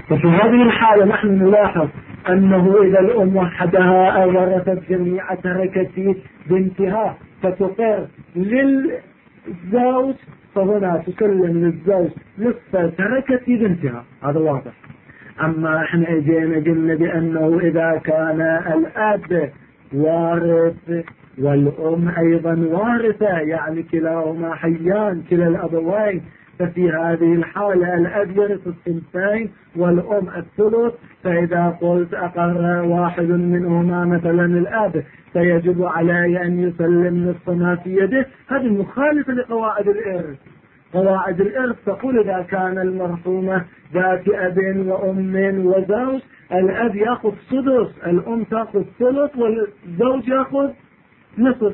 وفي هذه الحالة نحن نلاحظ أنه إذا الأم وحدها ورثت جميع تركة بنتها فتقر للزوج، فهنا تسلم للزوج نصف تركة بنتها، هذا واضح. أما احنا اجينا قلنا بأنه إذا كان الأب وارث والأم أيضا وارثة، يعني كلاهما حيان كلا الأبوين، ففي هذه الحالة الأب يرث الثلثين والأم الثلث. فإذا قلت أقر واحد منهما مثلا الأب فيجب عليه أن يسلم نصف ما في يده، هذه مخالفة لقواعد الإرث. قواعد الإرث تقول إذا كان المرحومة ذات أب وأم وزوج، الأب يأخذ سدس، الأم تأخذ ثلث، والزوج يأخذ نصف.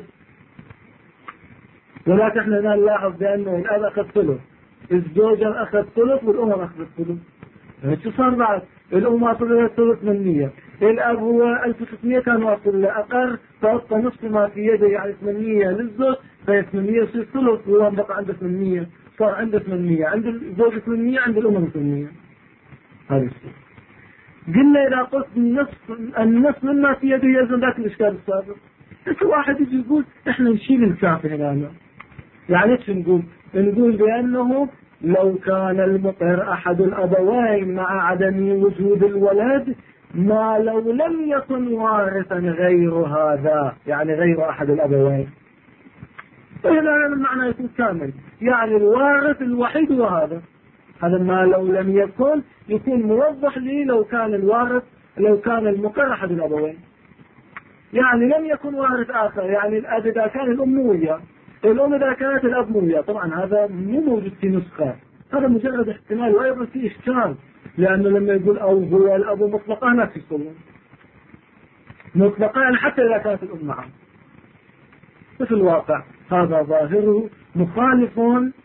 ولكن احنا نلاحظ بأنه الأب أخذ ثلث، الزوجة أخذ ثلث، والأم أخذ ثلث. شو صار بعد؟ الأم واصل له ثلث من 100، الأب هو 1600 كان واصل له، أقر فأبقى نصف ما في يده يعني 800 للزوج، فهي 800 يصير ثلث، وهو بقى عنده 800، صار عنده 800، عند الزوج 800، عند الأم 800. هذا الشيء. قلنا إذا قلت النصف مما في يده يلزم ذاك الإشكال السابق. بس واحد يجي يقول إحنا نشيل الكافي هنا، يعني إيش نقول؟ نقول بأنه لو كان المقر أحد الأبوين مع عدم وجود الولد، ما لو لم يكن وارثا غير هذا، يعني غير أحد الأبوين، فهنا المعنى يكون كامل، يعني الوارث الوحيد وهذا، هذا ما لو لم يكون موضح لي لو كان الوارث، لو كان المقر أحد الأبوين، يعني لم يكن وارث آخر، يعني الأب إذا كان الأم موية، الأم إذا كانت الأب موية، طبعا هذا مو موجود في نسخة، هذا مجرد احتمال، وأيضا في إشكال، لأنه لما يقول أو هو الأب مطلقا لا تشتغل مطلقا، يعني حتى إذا كانت الأم معه. في الواقع هذا ظاهره مخالف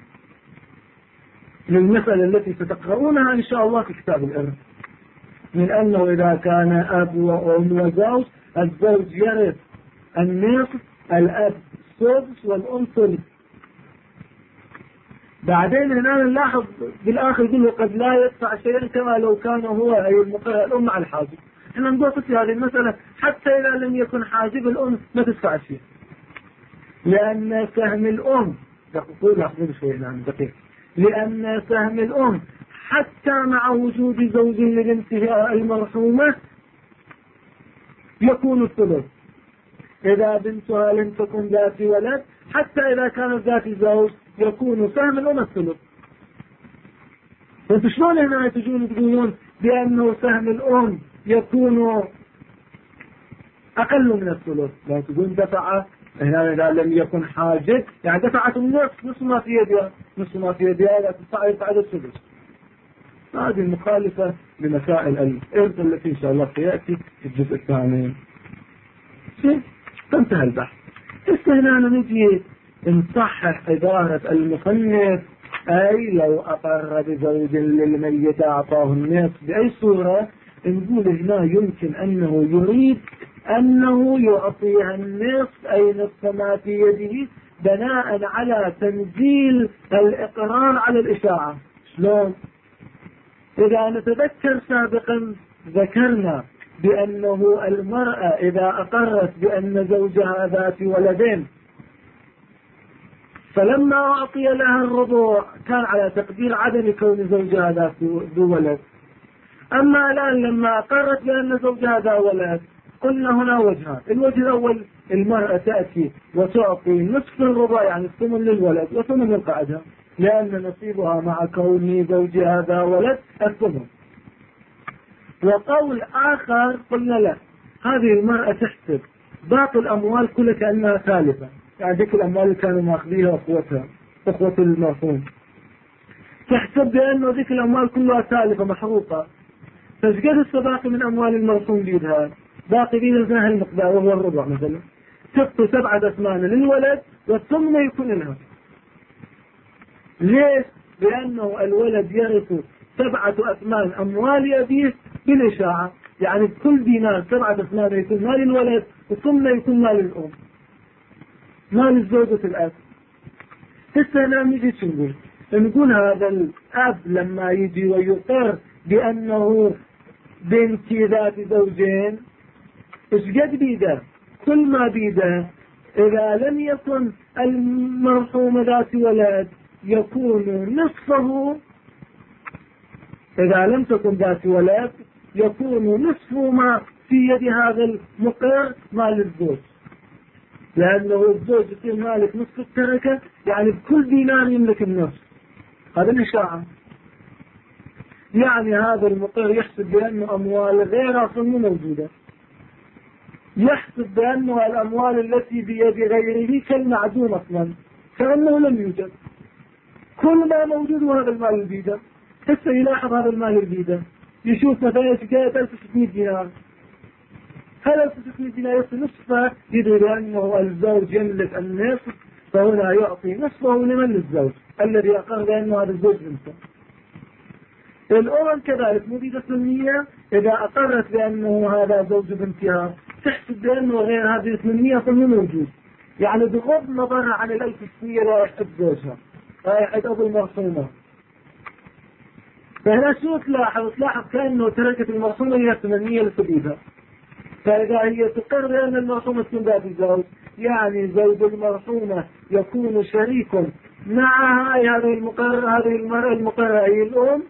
للمسألة التي ستقرؤونها إن شاء الله في كتاب الإرث، من أنه إذا كان أب وأم وزوج، الزوج يرث النصف، الأب سدس، والأم ثلث. بعدين هنا نلاحظ بالآخر يقول قد لا يدفع شيئا كما لو كان هو أي المقر الأم مع الحاجب. احنا نقول في هذه المسألة حتى إذا لم يكن حاجب الأم ما تدفع شيء، لأن سهم الأم لأن سهم الأم حتى مع وجود زوج لبنتها المرحومة يكون الثلث. إذا بنتها لم تكن ذات ولد، حتى إذا كانت ذات زوج يكون سهم الأم الثلث. فانتوا شلون هنا تجون تقولون بأنه سهم الأم يكون أقل من الثلث؟ لا تقول دفع هنا إذا لم يكن حاجب، يعني دفعت نصف ما في يدها، نصف ما في يدها لا تدفع الثلث. هذه مخالفة لمسائل الإرث التي إن شاء الله سيأتي في الجزء الثاني. فانتهى البحث. هنا نجي نصحح عبارة المصنف، أي لو أقر بزوج للميت أعطاه النصف بأي صورة، نقول هنا يمكن أنه يريد أنه يعطيها النصف، أي نصف ما في يده، بناء على تنزيل الإقرار على الإشاعة. شلون؟ إذا نتذكر سابقا ذكرنا بأنه المرأة إذا أقرت بأن زوجها ذات ولدين، فلما أعطي لها الرضوع كان على تقدير عدم كون زوجها ذو ولد. أما الآن لما أقرت بأن زوجها ذا ولد، قلنا هنا وجهان. الوجه الأول، المرأة تأتي وتعطي نصف الرضوع يعني الثمن للولد وثمن القعدة، لأن نصيبها مع كون زوجها ذا ولد الثمن. وقول آخر قلنا لا، هذه المرأة تحسب باقي الأموال كلها كأنها ثالثة، يعني ذيك الأموال اللي كانوا ماخذيها أخوة المرحوم، تحسب بأنه ذيك الأموال كلها ثالثة محروقة، فشقد السباقي من أموال المرحوم بيدها، باقي بيدها المقدار وهو الربع مثلا، تبقى 7 أثمان للولد والثمن يكون لها. ليش؟ لأنه الولد يرث 7 أثمان أموال أبيه بالإشاعة، يعني كل دينار 7 أثمان يكون مال الولد، والثمن يكون مال الأم، مال الزوجة الأب. هسه نجي نقول هذا الأب لما يجي ويقر بأنه بنت ذات زوجين، ايش قد بيده؟ كل ما بيده إذا لم يكن المرحوم ذات ولد يكون نصفه، إذا لم تكن ذات ولد يكون نصف ما في يد هذا المقر مال الزوج، لأنه الزوج يصير مالك نصف التركة، يعني بكل دينار يملك النصف. هذا الإشاعة. يعني هذا المقر يحسب بأنه أموال غير أصلا موجودة، يحسب بأنه الأموال التي بيد غيره كالمعدوم أصلا، كأنه لم يوجد. كل ما موجود هذا المال البيدة. حتى يلاحظ هذا المال البيدة، يشوف مثلا شكاية 1600 دينار، هل 1600 دينار يصل نصفه، يدري بأنه الزوج يملك النصف، فهنا يعطي نصفه لمن؟ للزوج الذي أقر بأنه هذا الزوج بنته. الأم كذلك مريدة سنية، إذا أقرت بأنه هذا زوج بنتها تحسب بأنه غير هذه السنية فمن موجود، يعني بغض النظر عن 1600 لا يحب زوجها، لا يحب أبو المرحومة. فهنا شو تلاحظ كأنه تركت المرحومة هي الثمانية لسبيبها. فإذا هي تقر بأن المرحومة تكون ذات الزوج، يعني زوج المرحومة يكون شريك مع هذه المرأة المقرة أي الأم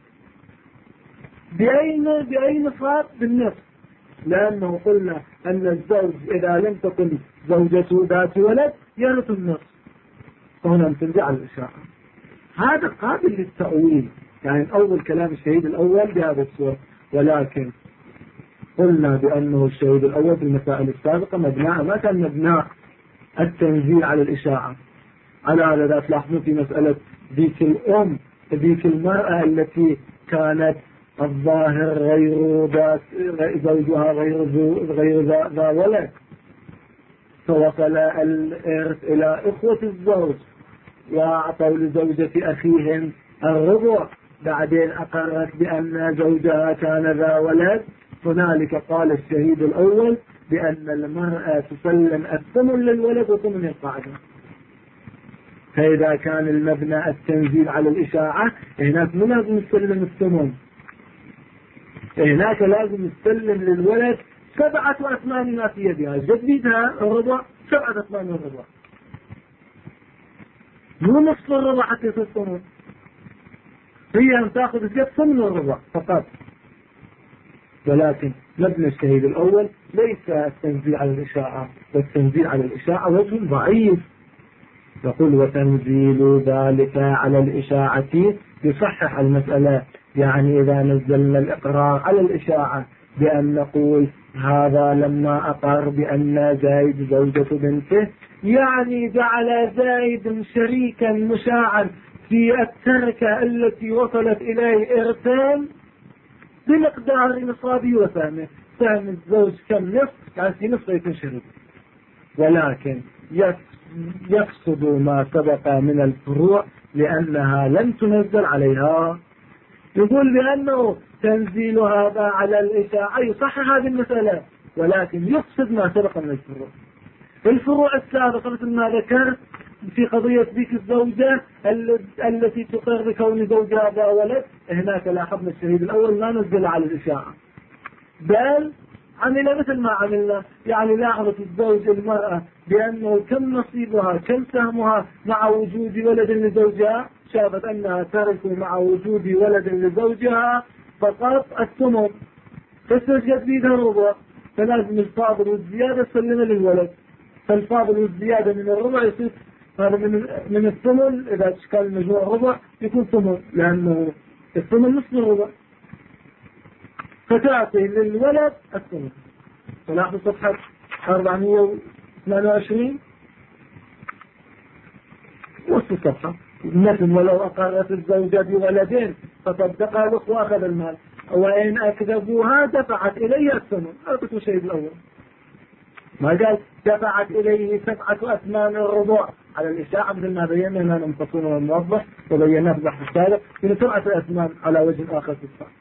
بأي نصاب؟ بالنصف، لأنه قلنا أن الزوج إذا لم تكن زوجته ذات ولد يرث النصف، فهنا تنزع الإشاعة. هذا قابل للتأويل، يعني أول كلام الشهيد الأول بهذا الصورة، ولكن قلنا بأنه الشهيد الأول في المسائل السابقة مبناء ما كان مبناء التنزيل على الإشاعة. على هذا تلاحظون في مسألة ذيك الأم، ذيك المرأة التي كانت الظاهر غير ذات زوجها غير ذا ولد، فوصل الإرث إلى إخوة الزوج وأعطوا لزوجة أخيهم الربع، بعدين أقرت بأن زوجها كان ذا ولد. هنالك قال الشهيد الأول بأن المرأة تسلم الثمن للولد وثمن القاعدة. فإذا كان المبنى التنزيل على الإشاعة، هناك مو لازم يسلم الثمن، هناك لازم يسلم للولد 7/8 ما في يدها، جديدها الربع 7/8 الربع، مو نصف الربع حتى يصير ثمن، هي أن تأخذ الجد ثمن الربع فقط. ولكن مبنى الشهيد الأول ليس التنزيل على الإشاعة، والتنزيل على الإشاعة وجه ضعيف. يقول وتنزيل ذلك على الإشاعة يصحح المسألة، يعني إذا نزلنا الإقرار على الإشاعة بأن نقول هذا لما أقر بأن زايد زوجة بنته، يعني جعل زايد شريكا مشاعا في التركة التي وصلت إليه إرثان بمقدار نصابه وسهمه. سهم الزوج كم؟ نصف، يعني في نصف يكون شريك. ولكن يقصد ما سبق من الفروع لأنها لم تنزل عليها. يقول بأنه تنزيل هذا على الإشاعة يصحح هذه المسألة، ولكن يقصد ما سبق من الفروع. الفروع السابقة مثل ما ذكرت في قضية ذيك الزوجة التي تقر بكون زوجها ذا ولد، هناك لاحظنا الشهيد الأول ما نزل على الإشاعة، بل عمل مثل ما عملنا، يعني لاحظت الزوج المرأة بأنه كم نصيبها كم سهمها مع وجود ولد لزوجها، شافت أنها ترك مع وجود ولد لزوجها فقط الثمن، فاستوجد بيدها الربع، فلازم الفاضل والزيادة سلم للولد، فالفاضل والزيادة من الربع يصير هذا من الثمن. إذا تشكل المجموع الربع يكون ثمن، لأنه الثمن نصف الربع، فتعطي للولد الثمن. تلاحظوا صفحة 428 وسط الصفحة، مثل ولو أقرت الزوجة بولدين فصدقها الأخ وأخذ المال، وإن أكذبوها دفعت إليه الثمن. أعطيته الشيء الأول، ما قال دفعت إليه 7/8 الربع على الإشاعة مثل ما بينا هنا المفصل والموضح وبيناه في البحث السابق، من 7/8 على وجه آخر في الصحة.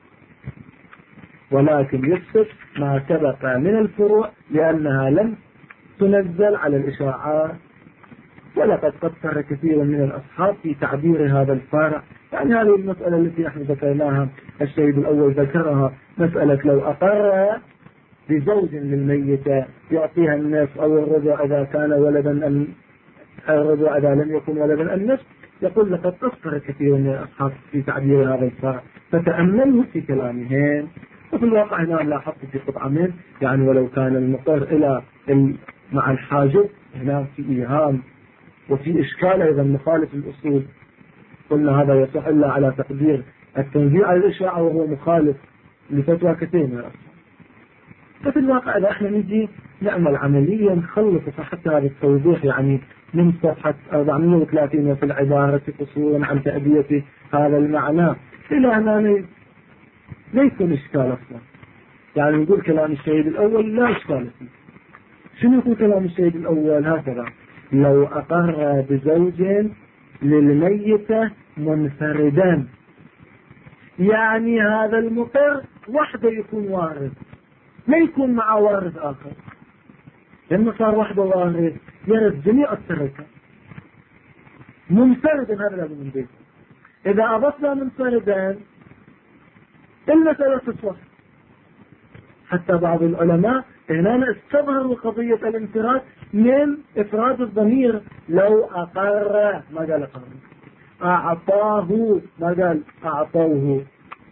ولكن يفسد ما سبق من الفروع لأنها لم تنزل على الإشاعات. ولقد قصر كثير من الأصحاب في تعبير هذا الفارع، يعني هذه المسألة التي نحن ذكرناها الشهيد الأول ذكرها، مسألة لو أقر بزوج للميتة يعطيها النصف أو الربع إذا كان ولدا أم الربع إذا لم يكن ولدا النصف. يقول لقد أخطر كثير من الأصحاب في تعبير هذا الفرع فتأمله في كلامهم. وفي الواقع هنا لاحظت في قطعة من يعني ولو كان المقر إلى مع الحاجب هنا في إيهام وفي إشكال أيضا مخالف الأصول. قلنا هذا يصح إلا على تقدير التنزيع على الإشاعة وهو مخالف لفتوى كثير من الأصحاب. ففي الواقع إذا احنا نجي نعمل عملية نخلص حتى هذا التوضيح يعني من صفحة 430 وفي العبارة قصورا عن تأدية هذا المعنى إلى هنا لا يكون إشكال أصلا. يعني نقول كلام الشهيد الأول لا إشكال فيه. شنو يقول كلام الشهيد الأول؟ هكذا: لو أقر بزوج للميتة منفردا، يعني هذا المقر وحده يكون وارث لا يكون مع وارث آخر. لما صار وحده وارث يرث جميع التركة منفردا. هذا لازم من بيته. إذا أضفنا منفردا المسألة تصلح. حتى بعض العلماء هنا استظهروا قضية الانفراد من إفراد الضمير. لو أقر ما قال أقر، أعطاه ما قال أعطوه.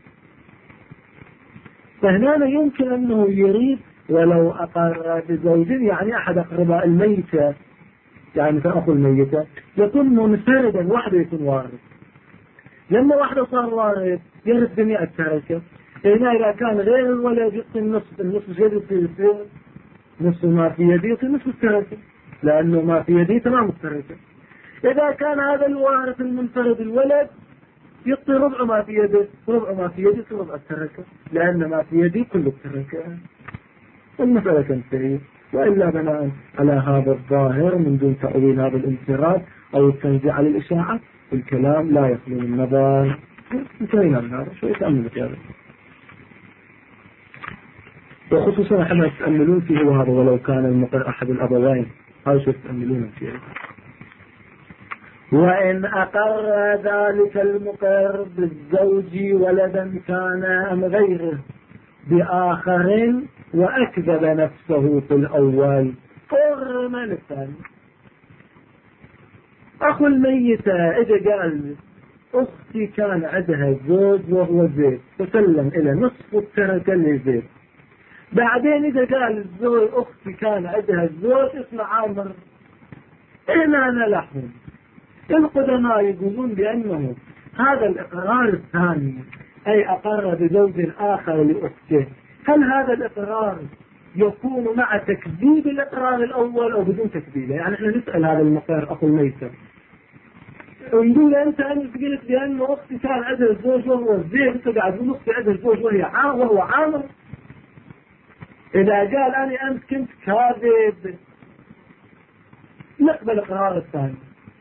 فهنا يمكن أنه يريد ولو أقر بزوج يعني أحد أقرباء الميتة، يعني فأخو الميتة يكون منفردا وحده يكون وارث. لما واحدة صار وارث يرث جميع التركة. هنا إذا كان غير الولد يعطي النصف جديد نصف ما في يدي يعطي نصف التركة، لأنه ما في يدي تمام التركة. إذا كان هذا الوارث المنفرد الولد يعطي ربع ما في يده، ربع ما في يدي ربع التركة، لأن ما في يدي كل التركة. المسألة تنتهي. وإلا بناء على هذا الظاهر من دون تأويل هذا الانفراد أو التنزيع على الإشاعة الكلام لا يخلو من نظر. انتهينا من هذا. شو يتأمل في هذا؟ وخصوصا احنا تتأملون فيه هو هذا: ولو كان المقر أحد الأبوين. هذا شو تتأملون فيه. وإن أقر ذلك المقر بالزوج ولدا كان أم غيره بآخر وأكذب نفسه في الأول حرم الثاني. أخو الميتة إذا قال أختي كان عندها زوج وهو زيد فسلم إلى نصف التركة لزيد. بعدين إذا قال الزوج أختي كان عندها الزوج اسمه عامر، هنا نلحظ القدماء يقولون بأنه هذا الإقرار الثاني أي أقر بزوج آخر لأخته، هل هذا الإقرار يكون مع تكذيب الإقرار الأول أو بدون تكذيبه؟ يعني احنا نسأل هذا المقر أخو الميتة نقول أنت قلت بأن أختي كان عندها الزوج وهو زين، أنت قاعد تقول أختي عندها الزوج وهو عامر. إذا قال أنا أنت كنت كاذب نقبل الإقرار الثاني.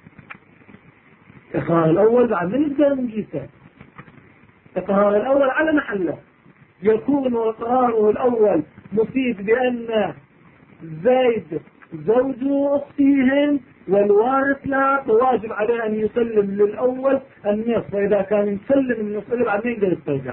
الإقرار الأول بعد من نقدر نجيسه. الإقرار الأول على محله يكون إقراره الأول مفيد بأن زيد زوج أختيهن والوارث لا واجب عليه أن يسلم للأول النصف، وإذا كان يسلم النصف بعد ما يقدر يسترجع.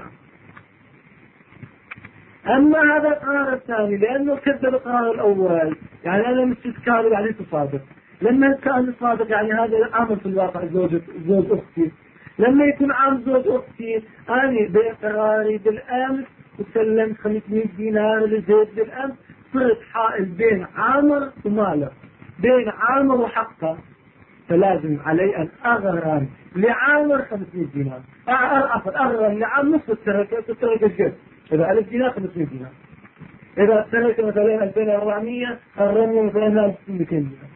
أما هذا القرار الثاني لأنه كذب القرار الأول، يعني أنا مش كاذب يعني تصادق. لما كان صادق يعني هذا عامل في الواقع زوج أختي. لما يكون عام زوج أختي أنا بإقراري بالأمس وسلمت 500 دينار لزيد بالأمس، صرت حائل بين عامر وماله، بين عامر وحقه، فلازم علي أن أغرم لعامر 500 دينار، أغرم لعامر نصف التركة الجد. إذا 1000 دينار 500 دينار، إذا التركة مثلا 2400 أغرمني مثلا 200 دينار.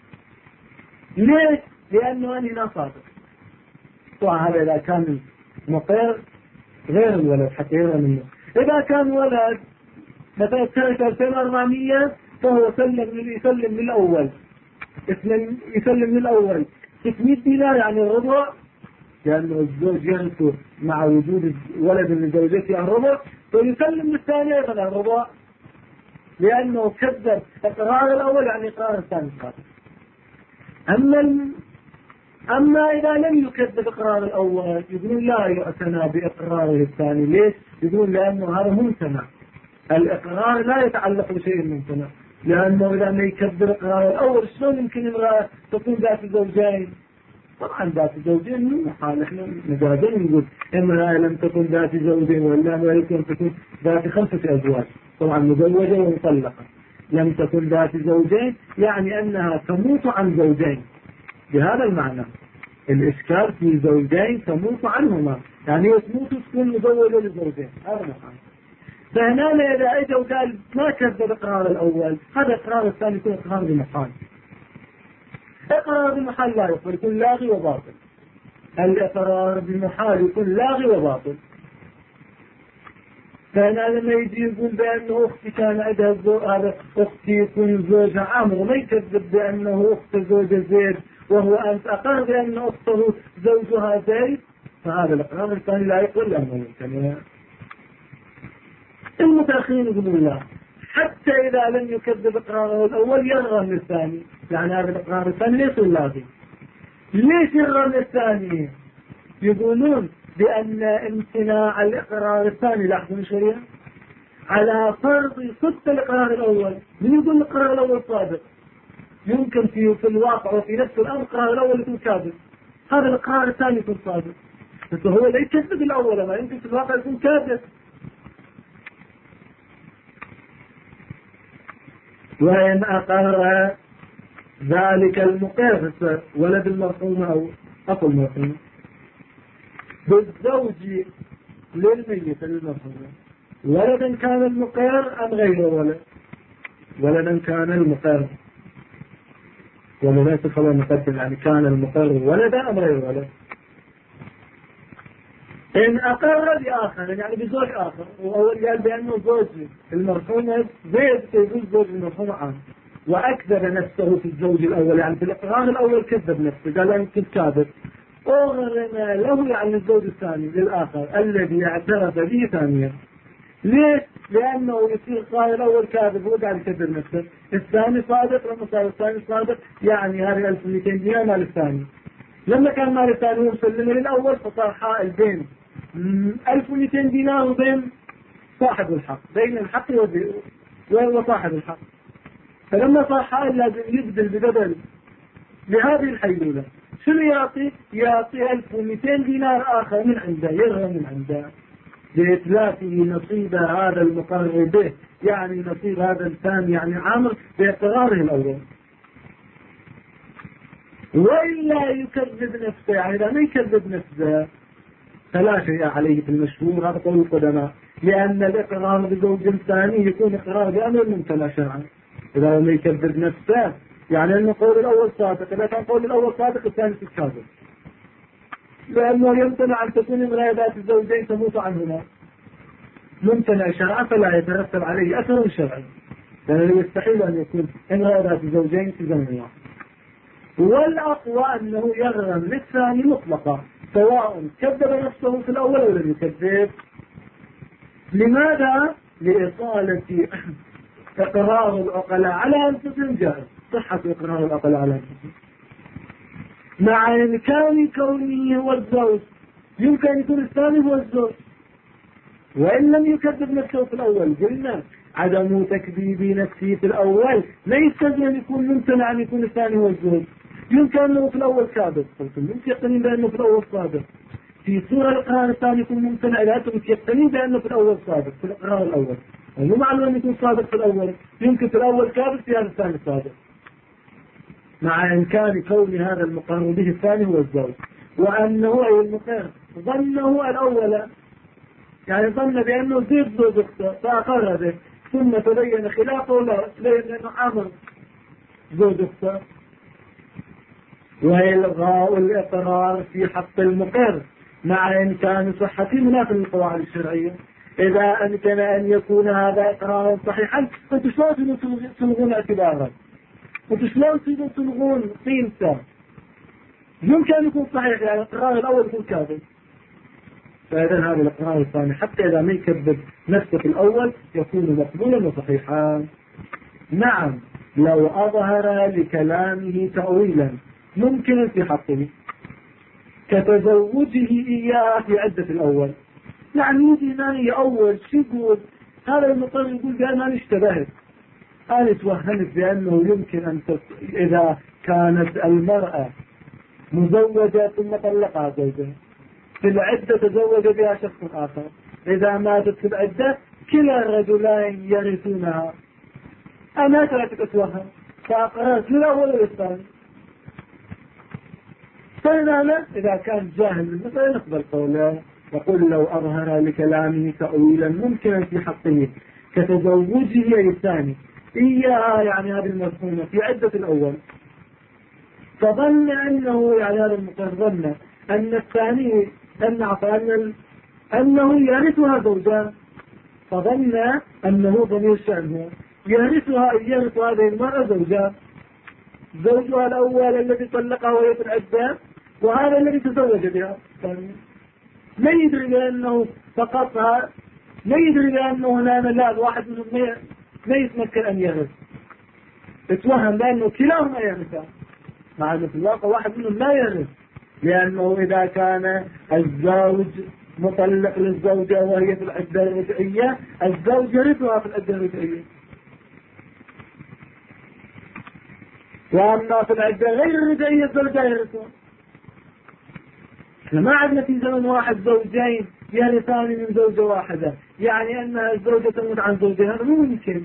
ليش؟ لأنه أنا لا صادق. طبعا هذا إذا كان مقر غير الولد حتى يرى منه. إذا كان ولد مثلا التركة 2400 فهو يسلم للأول، يسلم للأول 600 دينار يعني الربع، لأنه الزوج يرث مع وجود ولد من زوجته الربع، فيسلم للثاني أيضا الربع، لأنه كذب إقرار الأول يعني إقرار الثاني. أما أما إذا لم يكذب إقرار الأول يقولون لا يعتنى بإقراره الثاني. ليش؟ يقولون لأنه هذا ممتنع، الإقرار لا يتعلق بشيء ممتنع، لأنه إذا ما يكذب إقرار الأول شلون يمكن امرأة تكون ذات زوجين؟ طبعا ذات زوجين من محال، احنا مجازين نقول امرأة لم تكن ذات زوجين ولا يمكن تكون ذات 5 أزواج، طبعا مزوجة ومطلقة. لم تكن ذات زوجين يعني أنها تموت عن زوجين، بهذا المعنى. الإشكال في زوجين تموت عنهما، يعني تموت تكون مزوجة لزوجين، هذا معنى. فهنا إذا اجى وقال ما كذب إقرار الأول، هذا إقرار الثاني يكون إقرار بمحال. إقرار بمحال لا يقبل، يكون لاغي وباطل. الإقرار بمحال يكون لاغي وباطل. فهنا لما يجي يقول بأنه أختي كان عندها هذا أختي يكون زوجها عمرو، ما يكذب بأنه أخت زوجة زيد وهو أنت أقر بأن أخته زوجها زيد، فهذا الإقرار الثاني لا يقبل لأنه يمكن. المتأخرين يقولون لا، حتى إذا لم يكذب إقراره الأول يرغم الثاني، يعني هذا الإقرار الثاني ليس لاغي. ليش يرغم الثاني؟ يقولون بأن امتناع الإقرار الثاني، لاحظوا الشريعة، على فرض صدق الإقرار الأول. من يقول الإقرار الأول صادق؟ يمكن في الواقع وفي نفس الأمر الإقرار الأول يكون كاذب، هذا الإقرار الثاني يكون صادق، فهو لا يكذب الأول، ما يمكن في الواقع يكون كاذب. وإن أقر ذلك المقر ولد المرحوم أو أخو المرحوم بالزوج للميت المرحوم، ولدا كان المقر أم غير ولد؟ ولدا كان المقر، وليس خبر مقدم، يعني كان المقر ولدا أم غير ولد. إن أقر بآخر يعني بزوج آخر، وأول قال بأنه زوج المرحوم زيد يجوز زوج المرحوم عام، وأكذب نفسه في الزوج الأول، يعني في الإقرار الأول كذب نفسه، قال أنا كنت كاذب، أغرم له يعني الزوج الثاني للآخر الذي اعترف به ثانيا. ليش؟ لأنه يصير قال الأول كاذب هو قاعد يكذب نفسه، الثاني صادق، لما صار الثاني صادق يعني هذه 1200 دينار مال الثاني. لما كان مال الثاني هو مسلمه للأول فصار حائل بين 1200 دينار وبين صاحب الحق، بين الحق وصاحب الحق. فلما صار حائل لازم يبذل ببذل لهذه الحيلولة. شنو يعطي؟ يعطي 1200 دينار آخر من عنده، يرغم من عنده لإتلافه نصيب هذا المقرر به، يعني نصيب هذا الثاني يعني عامر باعتراره الأول. وإلا يكذب نفسه، يعني إذا ما يكذب نفسه فلا شيء عليه في المشهور، هذا قول القدماء، لأن الإقرار بزوج ثاني يكون إقرار بأمر ممتنع شرعا. إذا ما يكذب نفسه يعني أن القول الأول صادق، إذا كان القول الأول صادق الثاني كاذب، لأنه يمتنع أن تكون امرأة ذات الزوجين تموت عنهما، ممتنع شرعا فلا يترتب عليه أثر شرعي، لأنه يستحيل أن يكون امرأة ذات الزوجين في زمن واحد. والأقوى أنه يغرم للثاني مطلقا سواء كذب نفسه في الأول أو لم يكذب. لماذا؟ لإطالة إقرار العقلاء على أنفسهم جائز، صحة إقرار العقلاء على أنفسهم مع إمكان كونه هو الزوج، يمكن أن يكون الثاني هو الزوج وإن لم يكذب نفسه في الأول. قلنا عدم تكذيب نفسه في الأول لا يستلزم أن يكون ممتنع أن يكون الثاني هو الزوج، يمكن أنه في الأول كاذب، قلتم متيقنين بأنه في الأول صادق، في صورة الإقرار الثاني يكون ممتنع إذا أنتم متيقنين بأنه في الأول صادق في الإقرار الأول، مو معلوم أن يكون صادق في الأول، يمكن في الأول كاذب في هذا الثاني صادق، مع إمكان كون هذا المقر به الثاني هو الزوج، وأنه أي المقر ظنه الأول، يعني ظن بأنه زيد زوج أخته فأقر به، ثم تبين خلافه لا، تبين أنه عمر زوج أخته. وإلغاء الإقرار في حق المقر مع إمكان صحته منافي للقواعد الشرعية. إذا أمكن أن يكون هذا إقرارا صحيحا فأنتم شلون تلغون اعتباره؟ أنتم شلون تلغون قيمته؟ يمكن أن يكون صحيح، يعني الإقرار الأول يكون كاذب، فإذا هذا الإقرار الثاني حتى إذا ما يكذب نفسه في الأول يكون مقبولا وصحيحا. نعم لو أظهر لكلامه تأويلا ممكن في حقه كتزوجه إياه في عدة الأول. يعني يجي ناني أول شو يقول هذا المطر يقول بأن أنا اشتبهت، أنا توهمت بأنه يمكن أن إذا كانت المرأة مزوجة ثم طلقها زوجها في العدة تزوج بها شخص آخر، إذا ماتت في العدة كلا الرجلين يرثونها. أنا تركت أتوهم فأقرأت للأول والثاني. فهنا إذا كان جاهل مثلا نقبل قوله، يقول لو أظهر لكلامه تأويلا ممكنا في حقه كتزوجه الثاني إياها، يعني هذه المفهومة في عدة الأول، فظن أنه يعني هذا المقرر أن الثاني أنه يرثها زوجان، فظن أنه ضمير شأنه يرثها يرث هذه المرأة زوجان، زوجها الأول الذي طلقها وهي في العدة، وهذا الذي تزوج بها. ما يدري بأنه فقطها، ما يدري بأنه هنا لا واحد منهم ما يتمكن أن يرث، اتوهم بأنه كلاهما يرثان، مع أنه في الواقع واحد منهم لا يرث، لأنه إذا كان الزوج مطلق للزوجة وهي في العدة الرجعية الزوج يرثها في العدة الرجعية، وأما في العدة غير الرجعية الزوجة يرثها. ما عندنا في زمن واحد زوجين يرثان من زوجة واحدة، يعني أن الزوجة تموت عن زوجها، هذا مو ممكن.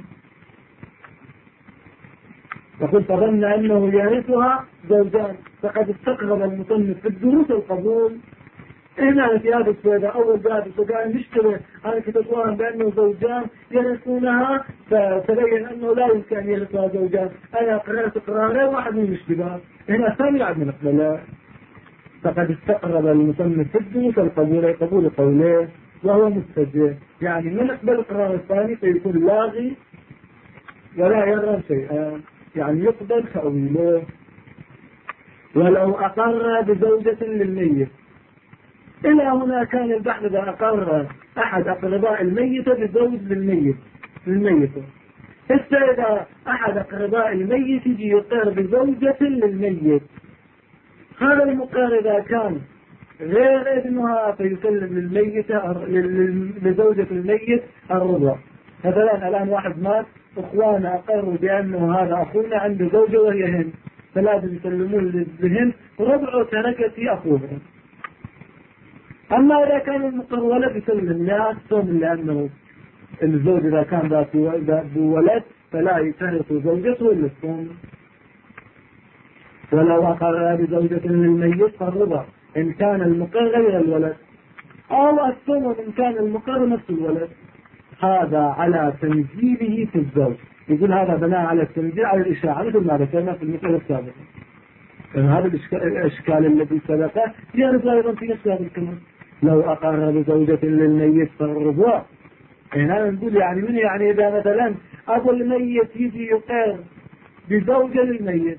يقول فظن أنه يرثها زوجان، فقد استقرب المصنف في الدروس القبول هنا في هذا السؤال أول باب السؤال نشتبه أنا كتبوها بأنه زوجان يرثونها، فتبين أنه لا يمكن أن يرثها زوجان. أنا قرأت قرارين واحد من الاشتباه هنا ثاني عدم الأقبال. فقد استقرب المصنف في الدروس القبول قبول قوله وهو مستجد، يعني من أقبل القرار الثاني فيكون لاغي ولا يرى شيئا، يعني يقبل تأويله. ولو أقر بزوجة للميت، إلى هنا كان البحث إذا أقر أحد أقرباء الميت بزوج للميت. إذا أحد أقرباء الميت يجي يقر بزوجة للميت، هذا المقر إذا كان غير ابنها فيسلم للميت لزوجة الميت الربع. مثلا الآن واحد مات، إخوانا أقروا بأنه هذا أخونا عنده زوجة وهي هند، فلازم يسلمون لهند ربع تركة أخوهم. أما إذا كان المقر ولد يسلم لا أكثر، لأنه الزوج إذا كان ذات ولد فلا يترك زوجته إلا الثمن. ولو أقر بزوجة للميت فالربع إن كان المقر غير الولد، أو الثمن إن كان المقر نفس الولد. هذا على تنزيله في الزوج، يقول هذا بناء على التنزيل على الإشاعة مثل ما ذكرنا في المثال السابق. هذا الإشكال الذي سبقه يرد أيضا في نفس هذا الكلام. لو أقر بزوجة للميت فالربع، هنا نقول يعني من يعني إذا مثلا أبو الميت يجي يقر بزوجة للميت،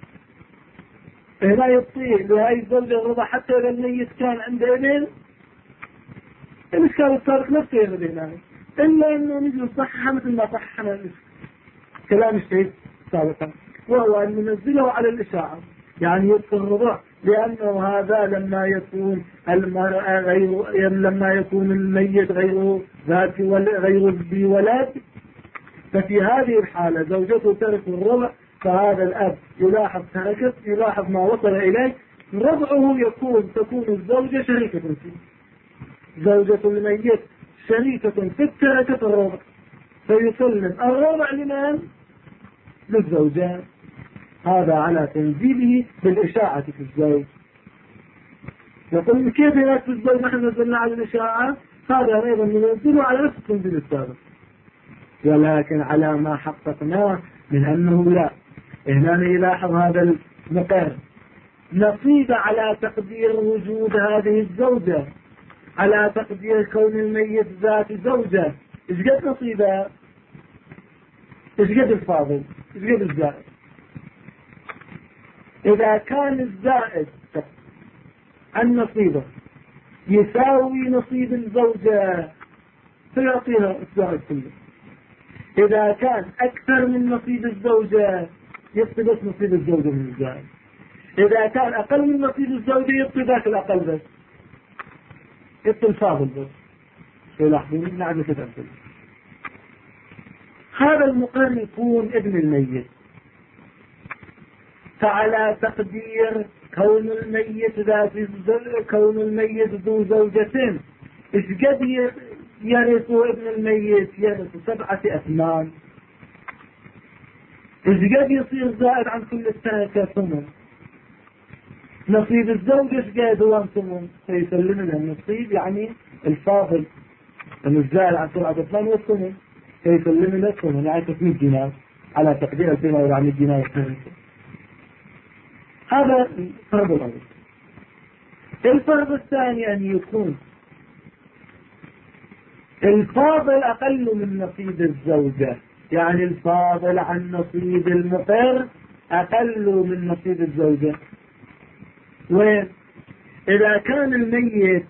هنا يطيع لهذه الزوجة الربع حتى إذا الميت كان عنده ابن. الإشكال السابق نفسه يرد هنا، إلا أنه نجي نصحح مثل ما صححنا كلام الشيخ سابقا، وهو أن ننزله على الإشاعة، يعني يذكر الربع، لأنه هذا لما يكون المرأة لما يكون الميت غير بولد، ففي هذه الحالة زوجته ترك الربع، فهذا الأب يلاحظ ما وصل إليه، ربعه تكون الزوجة شريكة فيه، زوجة الميت شريكة في التركة الربع، فيسلم الربع لمن؟ للزوجان. هذا على تنزيله بالإشاعة في الزوج. يقول كيف ينزل الزوج نحن نزلنا على الإشاعة؟ هذا أيضا ننزله على نفس التنزيل السابق، ولكن على ما حققناه من أنه لا. هنا يلاحظ هذا المقر نصيب على تقدير وجود هذه الزوجة، على تقدير كون الميت ذات زوجة. إيش قد نصيبها؟ إيش قد الفاضل؟ إيش قد الزائد؟ إذا كان الزائد عن نصيبه يساوي نصيب الزوجة فيعطيها الزائد كله. إذا كان أكثر من نصيب الزوجة يقتبس نصيب الزوجة من الزائد. إذا كان أقل من نصيب الزوجة يبطي ذاك الأقل بس، يبطي الفاضل بس. يلاحظون نعم تتأمل. هذا المقرن يكون ابن الميت، فعلى تقدير كون الميت ذو زوجتين، إيش قد يرث ابن الميت؟ يرث 7 أثمان. إيش قد يصير زائد عن كل السنة كثمن؟ نصيب الزوج إيش قد هو ثمن، فيسلم لها النصيب يعني الفاضل من الزائد عن 7 أثمان والثمن، فيسلم لها الثمن يعني 300 دينار على تقدير 2400 دينار. هذا الفرض الأول. الفرض الثاني أن يكون الفاضل أقل من نصيب الزوجة، يعني الفاضل عن نصيب المقر أقل من نصيب الزوجة. وإذا كان الميت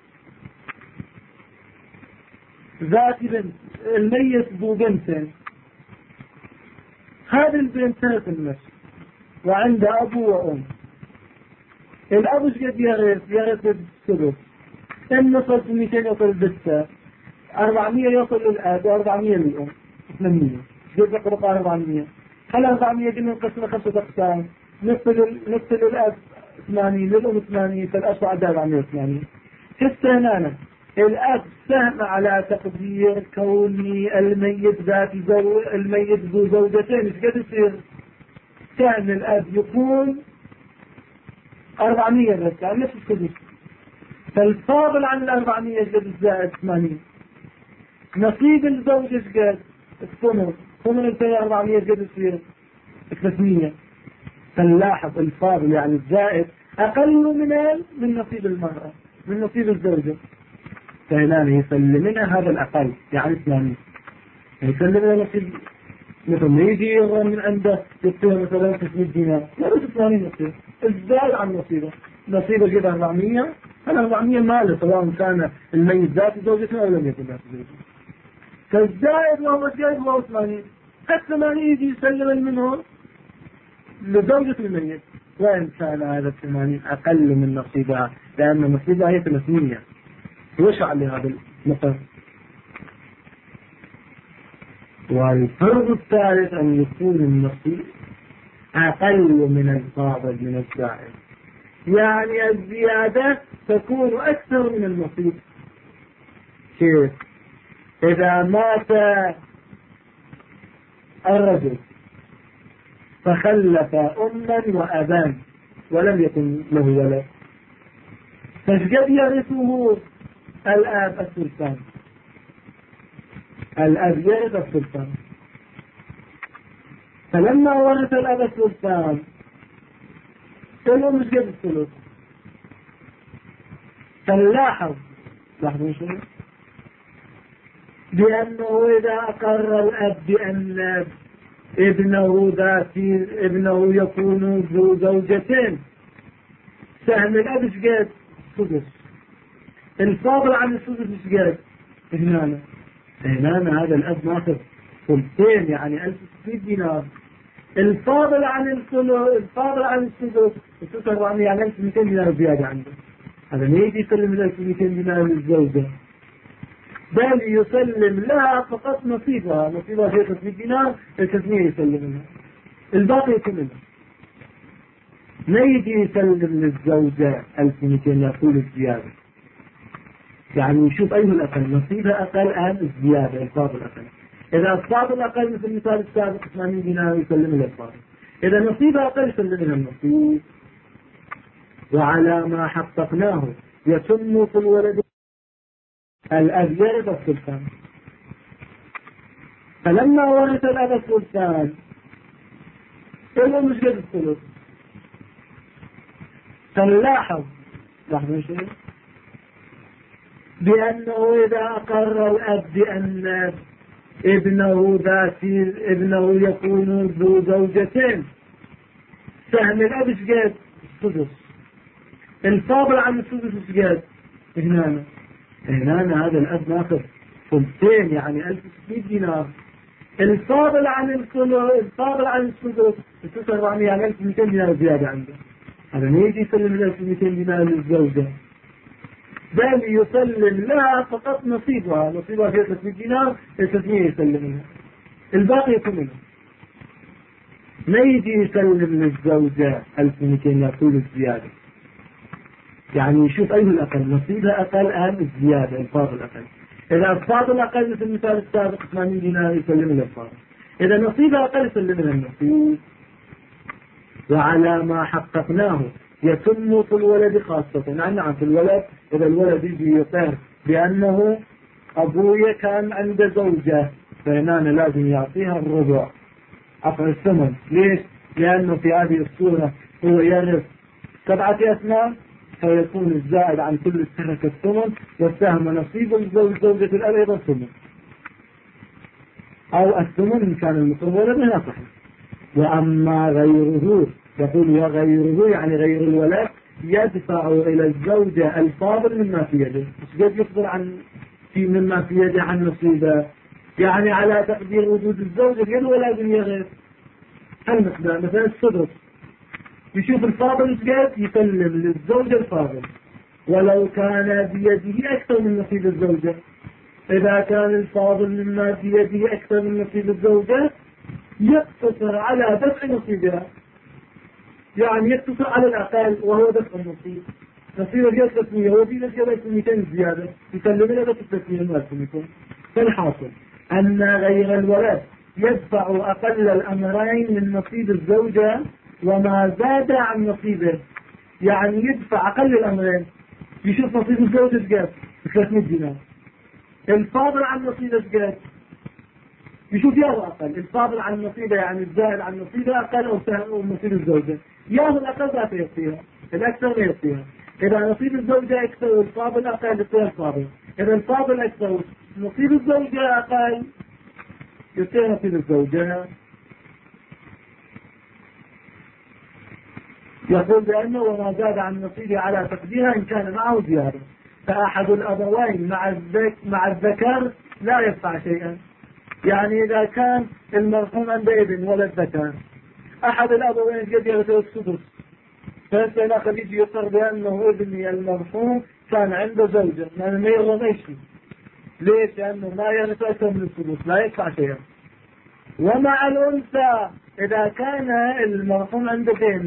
ذات بنت، الميت ذو بنت، هذه البنت سنة النصف وعنده أبو وأم. الأب ايش قد يرث السدس، النصف 200 يصل بالسا، 400 يصل للأب و400 للأم، 800 قد يقرب 400. هل 400 دي منقسمة 5 أقسام، نصف للأب 80 للأم 80، فالأب عندها 480. هنا الأب سهم على تقدير كون الميت ذو زوجتين، ايش قد يصير؟ كان الأب يكون 400 بس يعني نفس السدس، فالفاضل عن 400 قد الزائد 80. نصيب الزوج قد الثمن 400 قد يصير 300. فنلاحظ الفاضل يعني الزائد أقل من نصيب المرأة، من نصيب الزوجة، فهنا يسلمنا هذا الأقل يعني 80. يسلمنا نصيب، مثل ما يجي من عنده يصير مثلا 300 دينار، لا بس 80 يصير الزائد عن نصيبه كده 400. هل 400 ماله سواء كان الميت ذات زوجته أو لم يكن ذات زوجته، فالزائد وهو الزائد وهو 80. حتى ما يجي يسلم منه لزوجة الميت، وإن كان هذا 80 أقل من نصيبها، لأن نصيبها هي 300 يوشع لهذا المقر. والفرض الثالث أن يكون النصيب أقل من الفاضل من الزائد، يعني الزيادة تكون أكثر من النصيب. كيف؟ إذا مات الرجل فخلف أما وأبان ولم يكن له ولد، فقد يرثه الآب السلطان، الأب يرث السلطان. فلما ورث الأب السلطان الأم مش قد الثلث. فنلاحظ شيء بأنه إذا أقر الأب بأن ابنه يكون ذو زوجتين، سهم الأب ايش قد؟ السدس. الفاضل عن السدس ايش قد؟ هنا هذا الأب ماخذ ثلثين يعني 1600 دينار. الفاضل عن السدس 400 يعني 1200 دينار زيادة عنده. هذا ما يجي يسلم 1200 دينار للزوجة، بل يسلم لها فقط نصيبها في 300 دينار، 300 يسلم لها، الباقي يسلم لها. ما يجي يسلم للزوجة 1200 يقول الزيادة، يعني يشوف أيه الأقل، نصيبها أقل الزيادة الفاضل أقل. إذا الفاضل أقل مثل المثال السابق 80 دينار يسلم لها الفاضل، إذا نصيبها أقل يسلم لها النصيب. وعلى ما حققناه يتم في الولد الأب يرث السلطان. فلما ورث الأب السلطان الأم مش قد الثلث. فنلاحظ شيء بأنه إذا أقر الأب بأن ابنه يكون ذو زوجتين، سهم الأب ايش قد؟ السدس. الفاضل عن السدس ايش قد؟ هنا هذا الأب ماخذ ثلثين يعني 1600 دينار. الفاضل عن السدس 400 يعني 1200 دينار زيادة عنده، هذا ما يجي يسلم 1200 دينار للزوجة، بل يسلم لها فقط نصيبها فيها 300 دينار، 300 يسلمها، الباقي يكون منه. ما يجي يسلم للزوجة 1200 يقول الزيادة، يعني يشوف أيه الأقل، نصيبها أقل الزيادة الفاضل أقل. إذا الفاضل أقل مثل المثال السابق 80 دينار يسلم لها الفاضل، إذا نصيبها أقل يسلم لها النصيب. وعلى ما حققناه يتم في الولد خاصة. نعم في الولد، إذا الولد يجي يقر بأنه أبويا كان عنده زوجة، فهنا لازم يعطيها الربع، عفوا الثمن. ليش؟ لأنه في هذه الصورة هو يرث 7 أسنان، فيكون الزائد عن كل التركة الثمن، والسهم نصيب الزوج زوجة الأب أيضا الثمن، أو الثمن إن كان المطول منها صحيح. وأما غيره، يقول وغيره يعني غير الولد، يدفع إلى الزوجة الفاضل مما في يده. مش قد يصدر عن في مما في يده عن نصيبه، يعني على تقدير وجود الزوجة غير ولا يغير المقدار. مثلا السدس، يشوف الفاضل قد يسلم للزوجة الفاضل، ولو كان بيده أكثر من نصيب الزوجة. إذا كان الفاضل مما بيده أكثر من نصيب الزوجة يقتصر على دفع نصيبها، يعني يقتصر على الأقل وهو دفع النصيب. نصيبه جاء 300 وبيده جاء 200 زيادة، يسلم لها بس 300. فالحاصل أن غير الولد يدفع أقل الأمرين من نصيب الزوجة، وما زاد عن نصيبه يعني يدفع أقل الأمرين. يشوف نصيب الزوجة قد 300 دينار، الفاضل عن نصيبه قد، يشوف ياهو أقل. الفاضل عن نصيبه يعني الزائد عن نصيبه أقل أو نصيب الزوجة، ياهو الأقل ذاته يعطيها، الأكثر لا يعطيها. إذا نصيب الزوجة أكثر والفاضل أقل يعطيها الفاضل، إذا الفاضل أكثر نصيب الزوجة أقل يعطيها نصيب الزوجة. يقول بأنه وما زاد عن نصيبه على تقديرها إن كان معه زيادة، فأحد الأبوين مع الذكر لا يدفع شيئا. يعني إذا كان المرحوم عنده ابن ولد ذكر، أحد الأبوين قد يغتر السدس، فأنت الآخر يجي يقر بأنه ابني المرحوم كان عنده زوجة، يعني ما يرغميش. ليش؟ لأنه ما يغتر أكثر من السدس، لا يدفع شيئا. ومع الأنثى إذا كان المرحوم عنده بنت،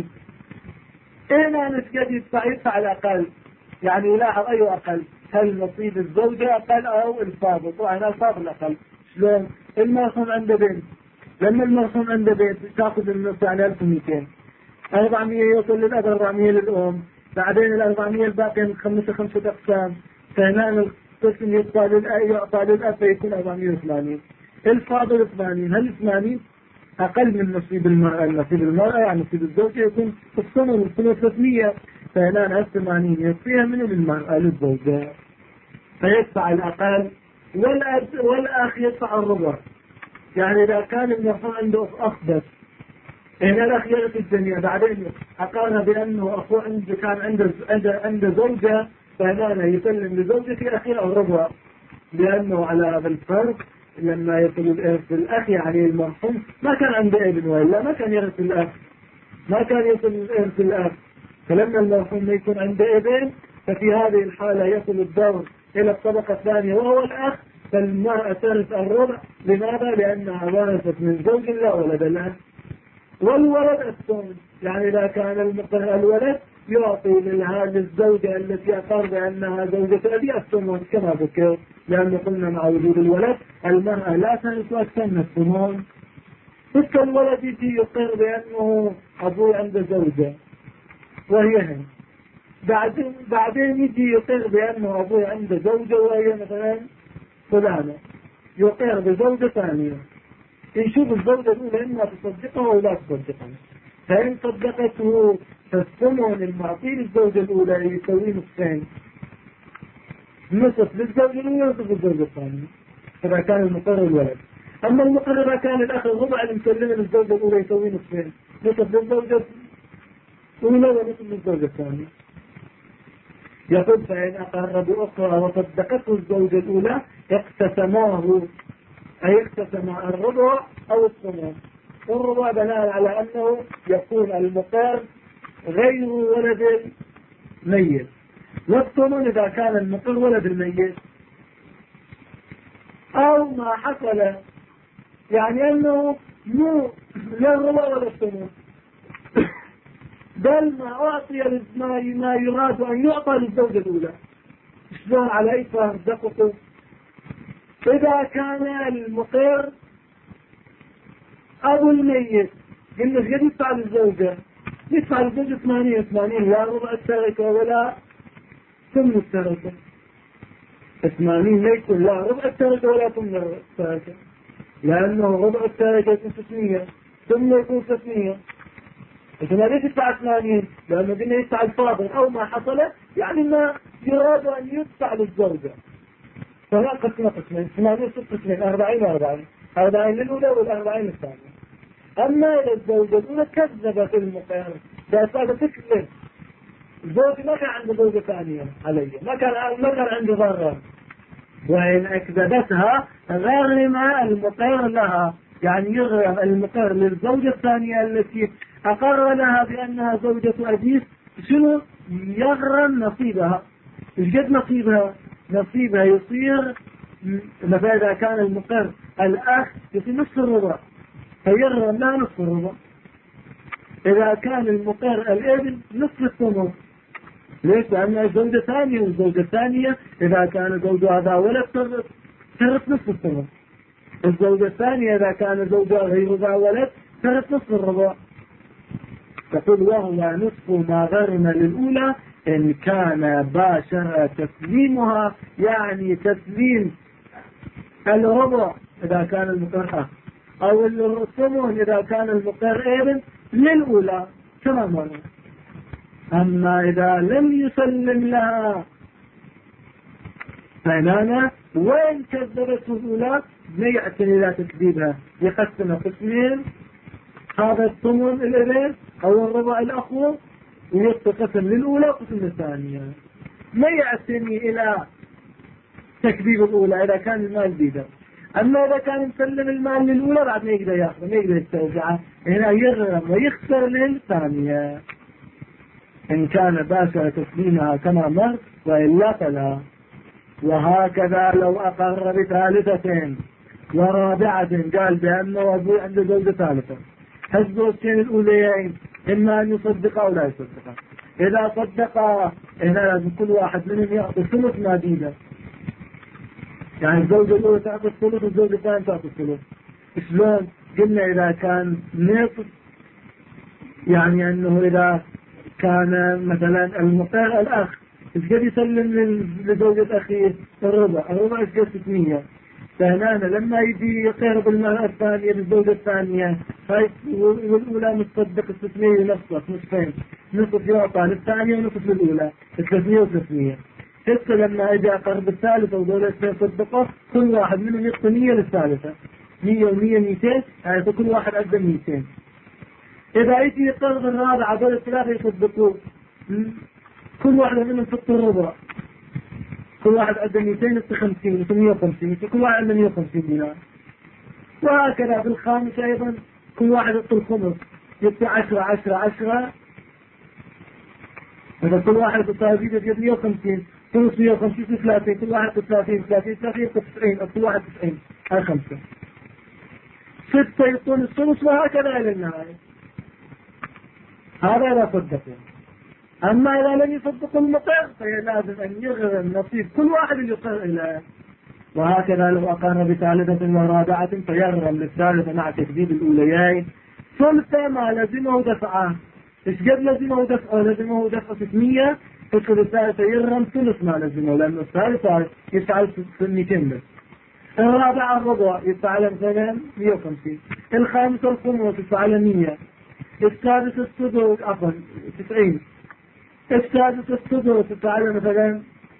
هنا نسقط يدفع الأقل، يعني يلاحظ أي أقل، هل نصيب الزوجة أقل أو الفاضل؟ طبعا الفاضل أقل. شلون؟ المرحوم عنده بنت، لما المرحوم عنده بنت تأخذ النص على 1200، 400 يوصل للأب، 400 للأم، بعدين ال 400 الباقي من 5 أقسام، فهنا القسم يعطى للأب فيكون 480. الفاضل 80، هل 80 أقل من نصيب المرأة؟ نصيب المرأة يعني نصيب الزوجة يكون في الثمن 300، فهنا 80 يصير من المرأة للزوجة، فيدفع الأقل. والأخ يدفع الربع، يعني إذا كان المرحوم عنده أخ بس، هنا الأخ يغطي الجميع، بعدين أقارها بأنه أخوه كان عنده زوجة، فهنا يسلم لزوجة أخيه الربع، لأنه على هذا الفرق لما يصل الإرث الأخ يعني المرحوم ما كان عنده ابن، وإلا ما كان يرث الأخ، ما كان يصل الإرث الأخ. فلما المرحوم ما يكون عنده ابن، ففي هذه الحالة يصل الدور إلى الطبقة الثانية وهو الأخ، فالمرأة ترث الربع. لماذا؟ لأنها ورثت من زوج لا ولد لها. والولد الثمن، يعني إذا كان الولد يعطي للزوجة التي أقر بأنها زوجة أبي الثمن كما ذكر، لأن قلنا مع وجود الولد المرأة لا ترث أكثر من الثمن. تلك الولد يجي يقر بأنه أبوه عنده زوجة وهي هي، بعدين يجي يقر بأنه أبوه عنده زوجة وهي مثلا فلانة، يقر بزوجة ثانية، يشوف الزوجة الأولى إما تصدقه أو لا تصدقه، فإن صدقته فالثمن المعطي للزوجة الأولى يسوي نصفين، نصف للزوجة الأولى ونصف للزوجة الثانية، إذا كان المقر الولد. أما المقر إذا كان الأخ الربع المسلمة للزوجة الأولى يسوي نصفين، نصف للزوجة الأولى ونصف للزوجة الثانية. يقول فإن أقر بأخرى وصدقته الزوجة الأولى اقتسماه، أي اقتسم الربع أو الثمن. والربع بناء على أنه يكون المقر غير ولد الميت، والثمن إذا كان المقر ولد الميت، أو ما حصل يعني أنه مو لا الربع ولا الثمن، بل ما أعطي ما يراد أن يعطى للزوجة الأولى. شلون على أي فهم دققوا؟ إذا كان المقر أبو الميت قلنا قد يدفع للزوجة؟ يدفع للزوجة 88، لا ربع التركة ولا ثمن التركة. 80 ما يكون لا ربع التركة ولا ثمن التركة، لأنه ربع التركة يكون 600، ثم يكون 300. إذا ليش يدفع 80؟ لأنه قلنا يدفع الفاضل أو ما حصل، يعني ما يراد أن يدفع للزوجة. فلا قسمة قسمين، 80 6 قسمين، 40 40 للأولى وال40 للثانية. أما إلى الزوجة الأولى كذبت المقر، فأسأل تكذب. الزوجة ما كان عنده زوجة ثانية علي، ما كان عنده ضرر، وإن أكذبتها غرم المقر لها، يعني يغرم المقر للزوجة الثانية التي أقر لها بأنها زوجة أبيه. شنو يغرم نصيبها؟ إيش قد نصيبها؟ نصيبها يصير مثلا إذا كان المقر الأخ يصير نصف الربع، فيغرم لها نصف الربع. إذا كان المقر الابن نصف الثمن. ليش؟ لأنها زوجة ثانية، والزوجة الثانية إذا كان زوجها هذا ولد ترث نصف الثمن. الزوجة الثانية إذا كان زوجها غير ذا ولد ترث نصف الربع. تقول وهو نصف ما غرم للأولى إن كان باشر تسليمها، يعني تسليم الربع إذا كان المقر أخ، أو الثمن إذا كان المقر ابن للأولى كما مر. أما إذا لم يسلم لها فإننا وين كذبته الأولى لا يعتني إلى تكذيبها، يقسم قسمين، هذا الثمن الابن أو الربع الأخوة، ويبقى قسم للأولى وقسم للثانية. ما يعتني إلى تكذيب الأولى إذا كان المال بيده. أما إذا كان مسلم المال للأولى بعد ما يقدر يأخذ، ما يقدر يسترجعه، هنا يغرم ويخسر للثانية إن كان باشر تسليمها كما مر، وإلا فلا. وهكذا لو أقر بثالثة ورابعة، قال بأنه أبوي عنده زوجة ثالثة، الزوجتين الأوليين إما أن يصدق أو لا يصدق. إذا صدق هنا لازم كل واحد منهم يأخذ ثلث ما بيده، يعني الزوجة الأولى تأخذ الثلث والزوجة الثانية تأخذ الثلث. شلون؟ قلنا إذا كان نصف، يعني أنه إذا كان مثلا المقر الأخ إيش قد يسلم لزوجة أخيه الربع إيش قد 600، فهنا لما يجي يقرب المرأة الثانية بالزوجة الثانية والأولى متصدق 600 نصف نصفين، نصف يعطى للثانية ونصف للأولى 300 و300. حتى لما اجى قرب الثالثة ودولة يصدقه كل واحد منهم يعطي 100 للثالثة، 100 و100 200، يعني كل واحد أدى 200. إذا يجي يقرب الرابعة دولة الثلاثة يصدقوه، كل واحد منهم 6 الربع، كل واحد أدى 200 50 150، كل واحد عنده 150 دينار. وهكذا في الخامسة أيضا كل واحد يعطي الخمس، يعطي 10 10 10، إذا كل واحد بالتهديد يجيب 150 150 في 30، كل واحد 30 30 30 90، كل واحد 90، هاي 5 6 يعطون الثلث، وهكذا إلى النهاية. هذا إذا صدقوا. أما إذا لم يصدقوا المقر فلازم أن يغرم نصيب كل واحد يقر إليه. وهكذا لو أقر بثالثة ورابعة فيغرم للثالثة مع تكذيب الأوليين ثلثة ما لزمه دفعه. إيش قد لزمه دفعه؟ لزمه دفع 600، فكر الثالثة يغرم ثلث ما لزمه، لأن الثالثة يفعل 200 بس. الرابعة الربع يفعل مثلا 150، الخامسة الخمس يفعل 100، السادس السدس عفوا 90، السادس السدس يفعل مثلا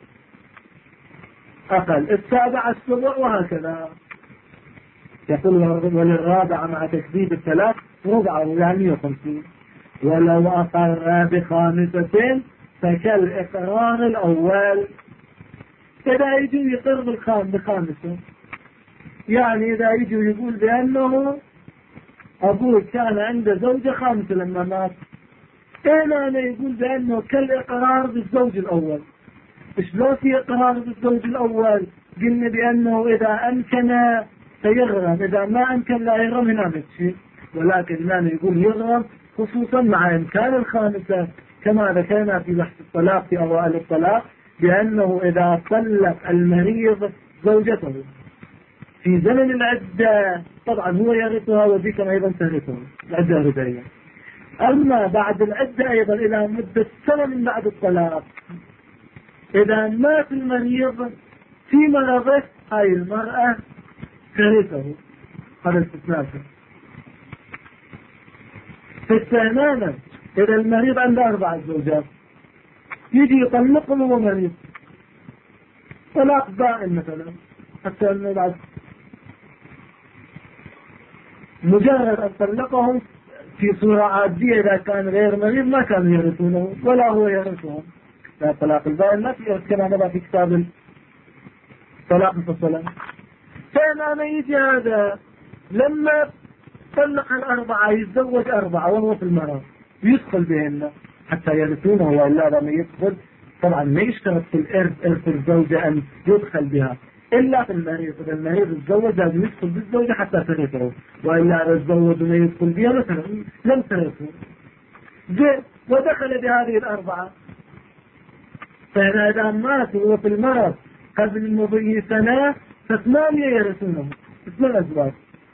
أقل، السابع السبع، وهكذا. يقول وللرابعة مع تكذيب الثلاث ربع يعني 150. ولو أقر بخامسة فكالإقرار الأول. إذا يجي يقر بخامسة، يعني إذا يجي يقول بأنه أبوه كان عنده زوجة خامسة لما مات، هنا يقول بأنه كالإقرار بالزوج الأول. شلون في إقرار بالزوج الأول؟ قلنا بأنه إذا أمكن سيغرم، إذا ما أمكن لا يغرم هنا نفسه، ولكن هنا يقول يغرم خصوصا مع إمكان الخامسة، كما ذكرنا في بحث الطلاق في أوائل الطلاق بأنه إذا طلق المريض زوجته في زمن العدة طبعا هو يرثها وذيك أيضا ترثه العدة الرجعية. أما بعد العدة أيضا إلى مدة سنة من بعد الطلاق إذا مات المريض في مرضه هاي المرأة ترثه. هذا استثناء. تماما إذا المريض عنده 4 زوجات يجي يطلقهم وهو مريض طلاق دائم مثلا، حتى أنه بعد مجرد أن طلقهم في صورة عادية إذا كان غير مريض ما كانوا يرثونه ولا هو يرثهم. لا طلاق البائن لا كما نبع في كتاب الطلاق مفصلا. فأنا يجي هذا لما طلق 4 يتزوج 4 وهو في المرض يدخل بهن حتى يرثونه، وإلا لما يدخل طبعا ما يشترط في إرث الزوجة أن يدخل بها إلا في المريض. إذا المريض الزوج لازم يدخل بالزوجة حتى ترثه، وإلا إذا الزوج ما يدخل بها مثلا لم ترثه. ودخل بهذه 4 فإذا مات وهو في المرض قبل مضي سنة ف8 يرثونه، 8 أزواج،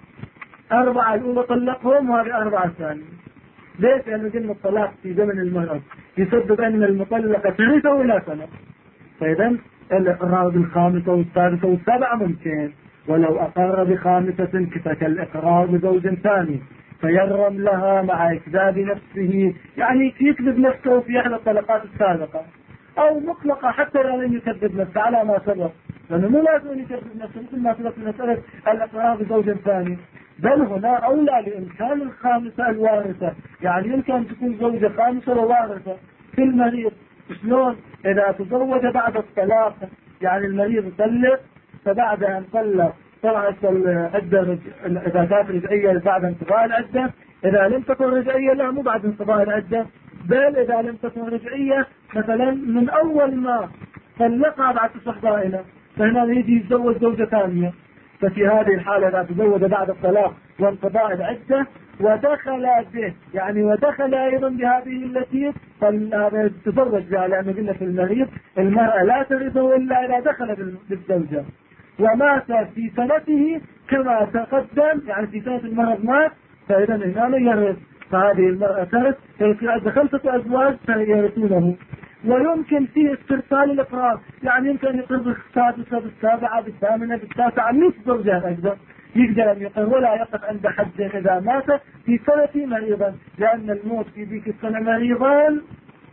4 الأولى طلقهم وهذه 4 الثانية. ليش؟ لأنه قلنا الطلاق في زمن المرض يسبب أن المطلقة ترثه إلى سنة. فإذا الإقرار بالخامسة والسادسة والسابعة ممكن، ولو أقر بخامسة كالإقرار بزوج ثاني فيغرم لها مع إكذاب نفسه، يعني يكذب نفسه في إحدى الطلقات السابقة، أو مطلقة حتى لو لم يكذب نفسه على ما سبق، لأنه مو لازم يكذب نفسه مثل ما سبق في مسألة الإقرار بزوج ثاني. بل هنا أولى لإمكان الخامسة الوارثة، يعني يمكن أن تكون زوجة خامسة ووارثة في المريض. شلون؟ إذا تزوج بعد الطلاق، يعني المريض يطلق فبعد أن طلق طلعت العدة إذا كانت رجعية بعد انقضاء العدة، إذا لم تكن رجعية لا مو بعد انقضاء العدة، بل إذا لم تكن رجعية مثلا من أول ما طلقها بعد 9 ضائنة فهنا يجي يتزوج زوجة ثانية. ففي هذه الحالة إذا تزوج بعد الطلاق وانقضاء العدة ودخل به، يعني ودخل أيضا بهذه التي تزوج بها، لأنه قلنا في المريض المرأة لا ترثه إلا إذا دخل بالزوجة، ومات في سنته كما تقدم، يعني في سنة المرض مات، فإذا هنا يرث. فهذه المرأة ترث، فيصير عند 5 أزواج فيرثونه. ويمكن فيه استرسال الإقرار، يعني يمكن أن يقر بالسادسة بالسابعة بالثامنة بالتاسعة 100 زوجة يقدر أن يقر، ولا يقف عند حد إذا مات في سنة مريضا، لأن الموت في ذيك السنة مريضان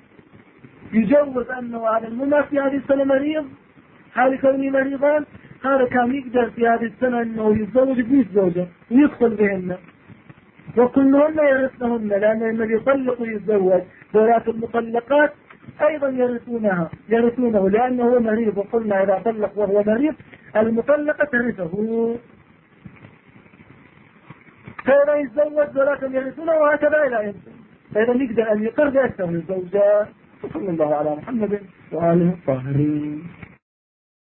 يجوز أنه هذا الموت في هذه السنة مريض حال كونه مريضان، هذا كان يقدر في هذه السنة أنه يتزوج 100 زوجة ويدخل بهن وكلهن يرثنهن، لأن الذي يطلق ويتزوج، ولكن المطلقات أيضا يرثونه لأنه مريض، وقلنا إذا طلق وهو مريض المطلقة ترثه، فإذا يتزوج ولكن يرثونه وهكذا إلى يمكن. فإذا يقدر أن يقر بأكثر من زوجة. صلى الله على محمد وآله الطاهرين.